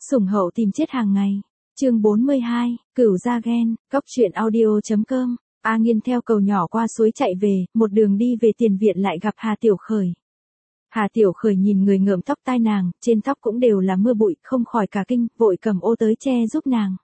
Sủng hậu tìm chết hàng ngày. Chương 42, Cửu gia ghen, Cóc truyện audio.com. A Nghiên theo cầu nhỏ qua suối chạy về, một đường đi về tiền viện lại gặp Hà Tiểu Khởi. Hà Tiểu Khởi nhìn người ngợm tóc tai nàng, trên tóc cũng đều là mưa bụi, không khỏi cả kinh, vội cầm ô tới che giúp nàng.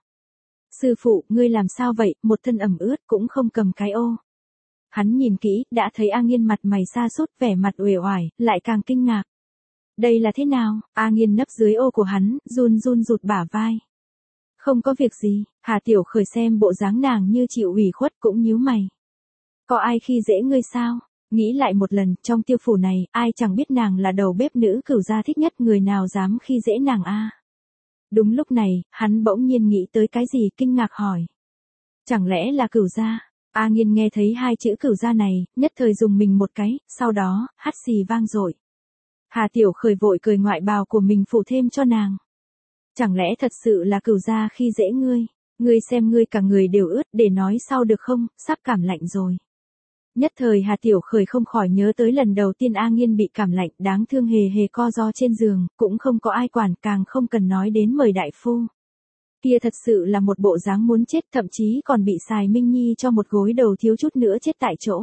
Sư phụ, ngươi làm sao vậy, một thân ẩm ướt cũng không cầm cái ô. Hắn nhìn kỹ, đã thấy A Nghiên mặt mày sa sút, vẻ mặt uể oải, lại càng kinh ngạc. Đây là thế nào? A Nghiên nấp dưới ô của hắn, run run rụt bả vai. Không có việc gì. Hà Tiểu Khởi xem bộ dáng nàng như chịu ủy khuất cũng nhíu mày. Có ai khi dễ ngươi sao? Nghĩ lại một lần, trong tiêu phủ này, ai chẳng biết nàng là đầu bếp nữ Cửu gia thích nhất, người nào dám khi dễ nàng a? Đúng lúc này, hắn bỗng nhiên nghĩ tới cái gì, kinh ngạc hỏi. Chẳng lẽ là Cửu gia? A Nghiên nghe thấy hai chữ Cửu gia này, nhất thời dùng mình một cái, sau đó, hắt xì vang dội. Hà Tiểu Khởi vội cười ngoại bào của mình phủ thêm cho nàng. Chẳng lẽ thật sự là Cửu gia khi dễ ngươi? Ngươi xem ngươi cả người đều ướt, để nói sau được không, sắp cảm lạnh rồi. Nhất thời Hà Tiểu Khởi không khỏi nhớ tới lần đầu tiên A Nghiên bị cảm lạnh, đáng thương hề hề co ro trên giường, cũng không có ai quản, càng không cần nói đến mời đại phu. Kia thật sự là một bộ dáng muốn chết, thậm chí còn bị Sài Minh Nhi cho một gối đầu thiếu chút nữa chết tại chỗ.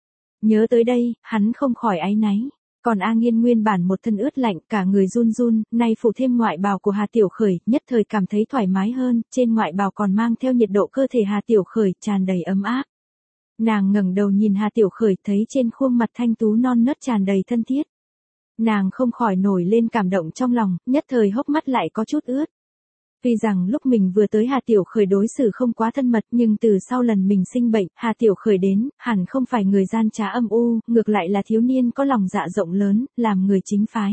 Nhớ tới đây, hắn không khỏi áy náy. Còn A Nghiên nguyên bản một thân ướt lạnh, cả người run run, nay phủ thêm ngoại bào của Hà Tiểu Khởi, nhất thời cảm thấy thoải mái hơn, trên ngoại bào còn mang theo nhiệt độ cơ thể Hà Tiểu Khởi tràn đầy ấm áp. Nàng ngẩng đầu nhìn Hà Tiểu Khởi, thấy trên khuôn mặt thanh tú non nớt tràn đầy thân thiết. Nàng không khỏi nổi lên cảm động trong lòng, nhất thời hốc mắt lại có chút ướt. Tuy rằng lúc mình vừa tới Hà Tiểu Khởi đối xử không quá thân mật, nhưng từ sau lần mình sinh bệnh, Hà Tiểu Khởi đến, hẳn không phải người gian trá âm u, ngược lại là thiếu niên có lòng dạ rộng lớn, làm người chính phái.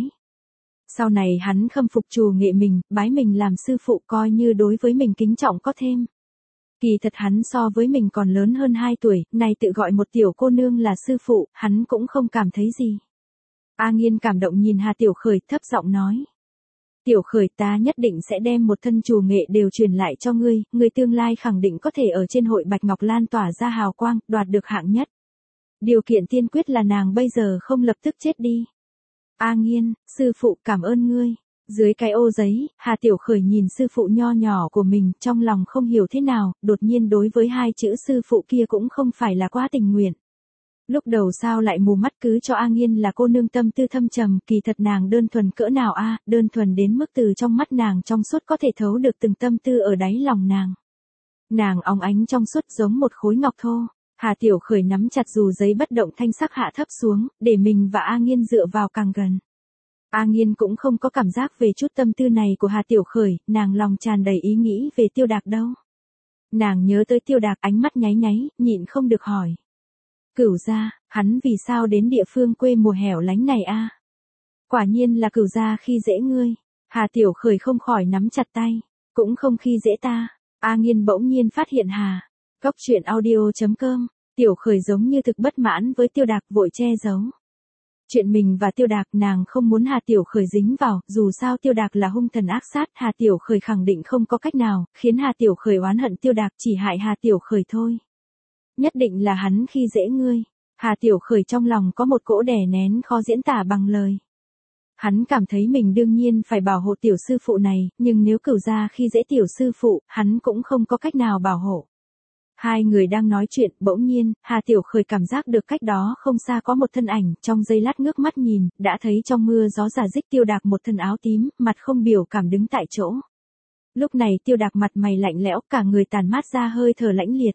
Sau này hắn khâm phục trù nghệ mình, bái mình làm sư phụ, coi như đối với mình kính trọng có thêm. Kỳ thật hắn so với mình còn lớn hơn 2 tuổi, nay tự gọi một tiểu cô nương là sư phụ, hắn cũng không cảm thấy gì. A Nghiên cảm động nhìn Hà Tiểu Khởi, thấp giọng nói. Tiểu Khởi, ta nhất định sẽ đem một thân trù nghệ đều truyền lại cho ngươi, ngươi tương lai khẳng định có thể ở trên hội Bạch Ngọc Lan tỏa ra hào quang, đoạt được hạng nhất. Điều kiện tiên quyết là nàng bây giờ không lập tức chết đi. A Nghiên, sư phụ cảm ơn ngươi. Dưới cái ô giấy, Hà Tiểu Khởi nhìn sư phụ nho nhỏ của mình, trong lòng không hiểu thế nào, đột nhiên đối với hai chữ sư phụ kia cũng không phải là quá tình nguyện. Lúc đầu sao lại mù mắt cứ cho A Nghiên là cô nương tâm tư thâm trầm, kỳ thật nàng đơn thuần cỡ nào a, đơn thuần đến mức từ trong mắt nàng trong suốt có thể thấu được từng tâm tư ở đáy lòng nàng. Nàng óng ánh trong suốt giống một khối ngọc thô. Hà Tiểu Khởi nắm chặt dù giấy bất động thanh sắc hạ thấp xuống, để mình và A Nghiên dựa vào càng gần. A Nghiên cũng không có cảm giác về chút tâm tư này của Hà Tiểu Khởi, nàng lòng tràn đầy ý nghĩ về Tiêu Đạc đâu. Nàng nhớ tới Tiêu Đạc, ánh mắt nháy nháy, nhịn không được hỏi. Cửu gia, hắn vì sao đến địa phương quê mùa hẻo lánh này a? Quả nhiên là Cửu gia khi dễ ngươi. Hà Tiểu Khởi không khỏi nắm chặt tay. Cũng không khi dễ ta. A Nghiên bỗng nhiên phát hiện Cóc truyện audio.com. Tiểu Khởi giống như thực bất mãn với Tiêu Đạc, vội che giấu. Chuyện mình và Tiêu Đạc nàng không muốn Hà Tiểu Khởi dính vào, dù sao Tiêu Đạc là hung thần ác sát, Hà Tiểu Khởi khẳng định không có cách nào, khiến Hà Tiểu Khởi oán hận Tiêu Đạc, chỉ hại Hà Tiểu Khởi thôi. Nhất định là hắn khi dễ ngươi. Hà Tiểu Khởi trong lòng có một cỗ đè nén khó diễn tả bằng lời. Hắn cảm thấy mình đương nhiên phải bảo hộ tiểu sư phụ này, nhưng nếu Cửu gia khi dễ tiểu sư phụ, hắn cũng không có cách nào bảo hộ. Hai người đang nói chuyện, bỗng nhiên, Hà Tiểu Khởi cảm giác được cách đó không xa có một thân ảnh, trong giây lát ngước mắt nhìn, đã thấy trong mưa gió rả rích Tiêu Đạc một thân áo tím, mặt không biểu cảm đứng tại chỗ. Lúc này Tiêu Đạc mặt mày lạnh lẽo, cả người tàn mát ra hơi thở lãnh liệt.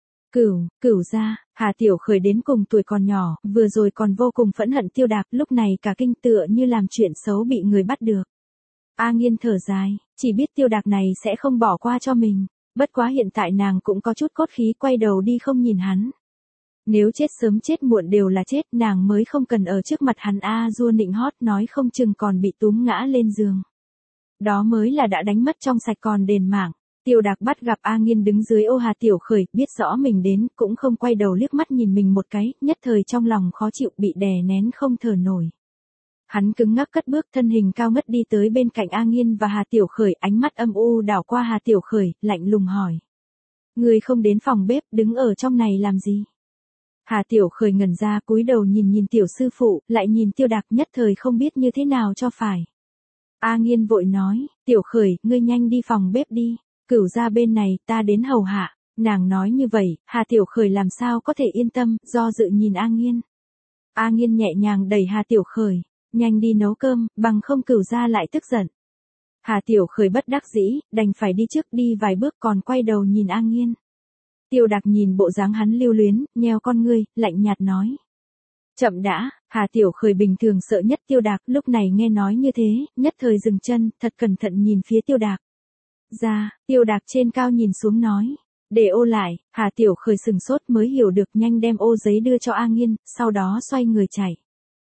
Cửu gia, Hà Tiểu Khởi đến cùng tuổi còn nhỏ, vừa rồi còn vô cùng phẫn hận Tiêu Đạc, lúc này cả kinh tựa như làm chuyện xấu bị người bắt được. A Nghiên thở dài, chỉ biết Tiêu Đạc này sẽ không bỏ qua cho mình. Bất quá hiện tại nàng cũng có chút cốt khí, quay đầu đi không nhìn hắn. Nếu chết sớm chết muộn đều là chết, nàng mới không cần ở trước mặt hắn dua nịnh hót, nói không chừng còn bị túm ngã lên giường. Đó mới là đã đánh mất trong sạch còn đền mạng. Tiêu Đạc bắt gặp A Nghiên đứng dưới ô Hà Tiểu Khởi, biết rõ mình đến, cũng không quay đầu liếc mắt nhìn mình một cái, nhất thời trong lòng khó chịu, bị đè nén không thở nổi. Hắn cứng ngắc cất bước, thân hình cao ngất đi tới bên cạnh A Nghiên và Hà Tiểu Khởi, ánh mắt âm u đảo qua Hà Tiểu Khởi, lạnh lùng hỏi. Người không đến phòng bếp, đứng ở trong này làm gì? Hà Tiểu Khởi ngẩn ra, cúi đầu nhìn tiểu sư phụ, lại nhìn Tiêu Đạc, nhất thời không biết như thế nào cho phải. A Nghiên vội nói, Tiểu Khởi, ngươi nhanh đi phòng bếp đi, Cửu gia bên này, ta đến hầu hạ. Nàng nói như vậy, Hà Tiểu Khởi làm sao có thể yên tâm, do dự nhìn A Nghiên. A Nghiên nhẹ nhàng đẩy Hà Tiểu Khởi, nhanh đi nấu cơm, bằng không Cửu gia lại tức giận. Hà Tiểu Khởi bất đắc dĩ, đành phải đi trước đi vài bước còn quay đầu nhìn A Nghiên. Tiêu Đạc nhìn bộ dáng hắn lưu luyến, nheo con ngươi, lạnh nhạt nói. Chậm đã, Hà Tiểu Khởi bình thường sợ nhất Tiêu Đạc, lúc này nghe nói như thế, nhất thời dừng chân, thật cẩn thận nhìn phía Tiêu Đạc. Tiêu Đạc trên cao nhìn xuống nói. Để ô lại, Hà Tiểu Khởi sừng sốt mới hiểu được, nhanh đem ô giấy đưa cho A Nghiên, sau đó xoay người chạy.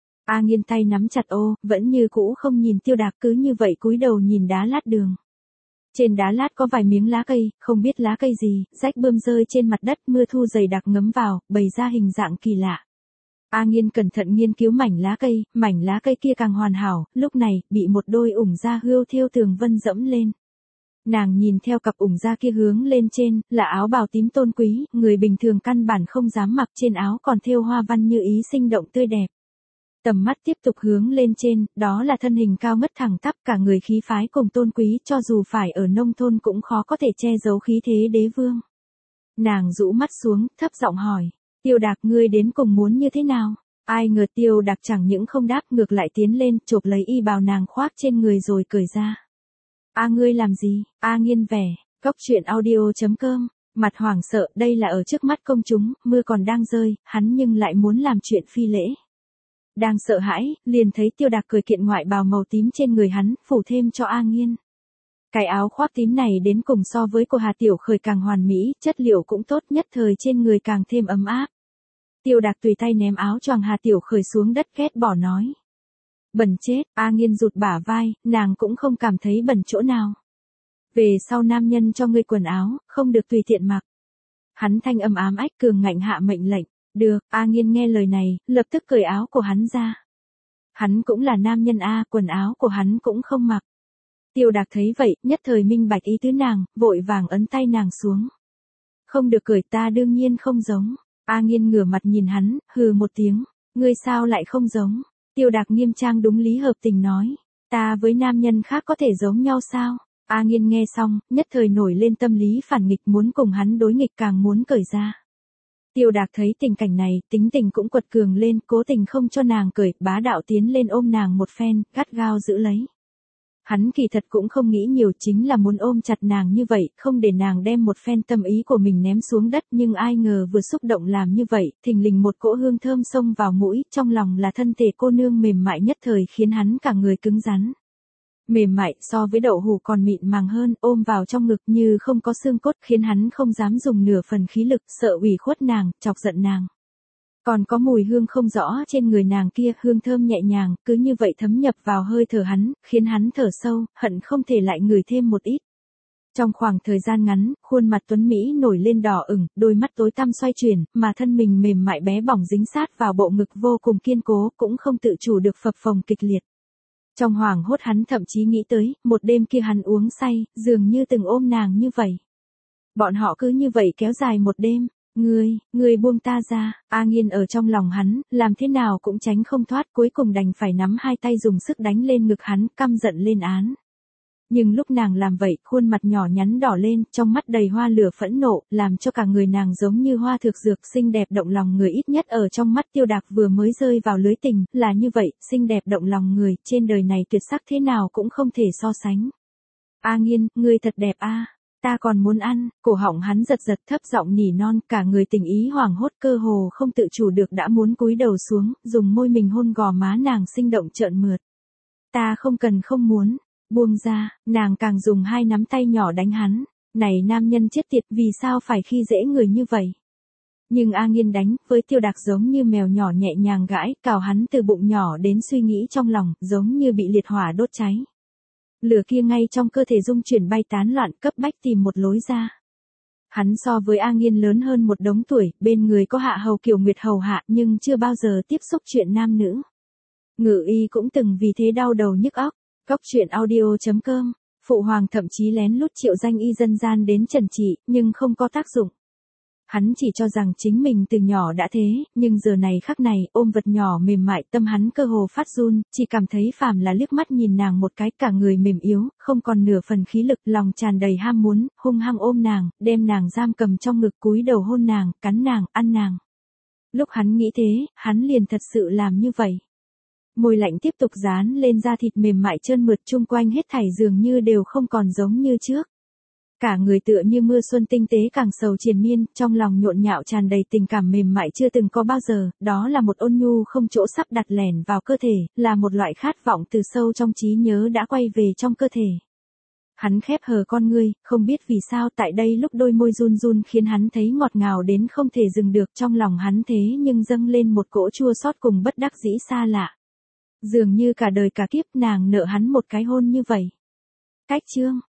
A Nghiên tay nắm chặt ô, vẫn như cũ không nhìn Tiêu Đạc, cứ như vậy cúi đầu nhìn đá lát đường. Trên đá lát có vài miếng lá cây, không biết lá cây gì, rách bươm rơi trên mặt đất, mưa thu dày đặc ngấm vào, bày ra hình dạng kỳ lạ. A Nghiên cẩn thận nghiên cứu mảnh lá cây kia càng hoàn hảo, lúc này, bị một đôi ủng da hươu thêu tường vân dẫm lên. Nàng nhìn theo cặp ủng da kia hướng lên trên, là áo bào tím tôn quý, người bình thường căn bản không dám mặc, trên áo còn thêu hoa văn như ý sinh động tươi đẹp. Tầm mắt tiếp tục hướng lên trên, đó là thân hình cao ngất thẳng tắp, cả người khí phái cùng tôn quý, cho dù phải ở nông thôn cũng khó có thể che giấu khí thế đế vương. Nàng rũ mắt xuống, thấp giọng hỏi, Tiêu Đạc, ngươi đến cùng muốn như thế nào? Ai ngờ Tiêu Đạc chẳng những không đáp, ngược lại tiến lên, chộp lấy y bào nàng khoác trên người rồi cởi ra. A ngươi làm gì? A Nghiên vẻ, coctruyện.audio.com, mặt hoảng sợ, đây là ở trước mắt công chúng, mưa còn đang rơi, hắn nhưng lại muốn làm chuyện phi lễ. Đang sợ hãi, liền thấy Tiêu Đạc cởi kiện ngoại bào màu tím trên người hắn, phủ thêm cho A Nghiên. Cái áo khoác tím này đến cùng so với của Hà Tiểu Khởi càng hoàn mỹ, chất liệu cũng tốt, nhất thời trên người càng thêm ấm áp. Tiêu Đạc tùy tay ném áo choàng Hà Tiểu Khởi xuống đất, ghét bỏ nói. Bẩn chết, A Nghiên rụt bả vai, nàng cũng không cảm thấy bẩn chỗ nào. Về sau nam nhân cho ngươi quần áo, không được tùy tiện mặc. Hắn thanh âm ám ách cường ngạnh hạ mệnh lệnh. Được, A Nghiên nghe lời này, lập tức cởi áo của hắn ra. Hắn cũng là nam nhân A, quần áo của hắn cũng không mặc. Tiêu Đạc thấy vậy, nhất thời minh bạch ý tứ nàng, vội vàng ấn tay nàng xuống. Không được cởi, ta đương nhiên không giống. A Nghiên ngửa mặt nhìn hắn, hừ một tiếng, ngươi sao lại không giống? Tiêu Đạc nghiêm trang đúng lý hợp tình nói, ta với nam nhân khác có thể giống nhau sao? A Nghiên nghe xong, nhất thời nổi lên tâm lý phản nghịch, muốn cùng hắn đối nghịch, càng muốn cởi ra. Tiêu Đạc thấy tình cảnh này, tính tình cũng quật cường lên, cố tình không cho nàng cởi, bá đạo tiến lên ôm nàng một phen, gắt gao giữ lấy. Hắn kỳ thật cũng không nghĩ nhiều, chính là muốn ôm chặt nàng như vậy, không để nàng đem một phen tâm ý của mình ném xuống đất, nhưng ai ngờ vừa xúc động làm như vậy, thình lình một cỗ hương thơm xông vào mũi, trong lòng là thân thể cô nương mềm mại nhất thời khiến hắn cả người cứng rắn. Mềm mại so với đậu hũ còn mịn màng hơn, ôm vào trong ngực như không có xương cốt, khiến hắn không dám dùng nửa phần khí lực, sợ ủy khuất nàng, chọc giận nàng. Còn có mùi hương không rõ trên người nàng kia, hương thơm nhẹ nhàng, cứ như vậy thấm nhập vào hơi thở hắn, khiến hắn thở sâu, hận không thể lại ngửi thêm một ít. Trong khoảng thời gian ngắn, khuôn mặt tuấn Mỹ nổi lên đỏ ửng, đôi mắt tối tăm xoay chuyển, mà thân mình mềm mại bé bỏng dính sát vào bộ ngực vô cùng kiên cố, cũng không tự chủ được phập phồng kịch liệt. Trong hoảng hốt hắn thậm chí nghĩ tới, một đêm kia hắn uống say, dường như từng ôm nàng như vậy. Bọn họ cứ như vậy kéo dài một đêm. Ngươi buông ta ra. A Nghiên ở trong lòng hắn, làm thế nào cũng tránh không thoát, cuối cùng đành phải nắm hai tay dùng sức đánh lên ngực hắn, căm giận lên án. Nhưng lúc nàng làm vậy, khuôn mặt nhỏ nhắn đỏ lên, trong mắt đầy hoa lửa phẫn nộ, làm cho cả người nàng giống như hoa thực dược, xinh đẹp động lòng người, ít nhất ở trong mắt Tiêu Đạc vừa mới rơi vào lưới tình, là như vậy, xinh đẹp động lòng người, trên đời này tuyệt sắc thế nào cũng không thể so sánh. A Nghiên, ngươi thật đẹp a. Ta còn muốn ăn, cổ họng hắn giật giật, thấp giọng nỉ non, cả người tình ý hoảng hốt, cơ hồ không tự chủ được đã muốn cúi đầu xuống, dùng môi mình hôn gò má nàng sinh động trợn mượt. Ta không muốn, buông ra, nàng càng dùng hai nắm tay nhỏ đánh hắn. Này nam nhân chết tiệt, vì sao phải khi dễ người như vậy? Nhưng A Nghiên đánh, với Tiêu Đạc giống như mèo nhỏ nhẹ nhàng gãi, cào hắn từ bụng nhỏ đến suy nghĩ trong lòng, giống như bị liệt hỏa đốt cháy. Lửa kia ngay trong cơ thể rung chuyển bay tán loạn, cấp bách tìm một lối ra. Hắn so với A Nghiên lớn hơn một đống tuổi, bên người có hạ hầu Kiều Nguyệt hầu hạ, nhưng chưa bao giờ tiếp xúc chuyện nam nữ. Ngự y cũng từng vì thế đau đầu nhức óc. Coctruyện.audio.com, phụ hoàng thậm chí lén lút triệu danh y dân gian đến trần trị, nhưng không có tác dụng. Hắn chỉ cho rằng chính mình từ nhỏ đã thế, nhưng giờ này khắc này, ôm vật nhỏ mềm mại, tâm hắn cơ hồ phát run, chỉ cảm thấy phàm là liếc mắt nhìn nàng một cái, cả người mềm yếu, không còn nửa phần khí lực, lòng tràn đầy ham muốn, hung hăng ôm nàng, đem nàng giam cầm trong ngực, cúi đầu hôn nàng, cắn nàng, ăn nàng. Lúc hắn nghĩ thế, hắn liền thật sự làm như vậy. Môi lạnh tiếp tục dán lên da thịt mềm mại trơn mượt, chung quanh hết thảy dường như đều không còn giống như trước. Cả người tựa như mưa xuân tinh tế càng sầu triền miên, trong lòng nhộn nhạo tràn đầy tình cảm mềm mại chưa từng có bao giờ, đó là một ôn nhu không chỗ sắp đặt lẻn vào cơ thể, là một loại khát vọng từ sâu trong trí nhớ đã quay về trong cơ thể. Hắn khép hờ con ngươi, không biết vì sao tại đây lúc đôi môi run run khiến hắn thấy ngọt ngào đến không thể dừng được, trong lòng hắn thế nhưng dâng lên một cỗ chua xót cùng bất đắc dĩ xa lạ. Dường như cả đời cả kiếp nàng nợ hắn một cái hôn như vậy. Cách chương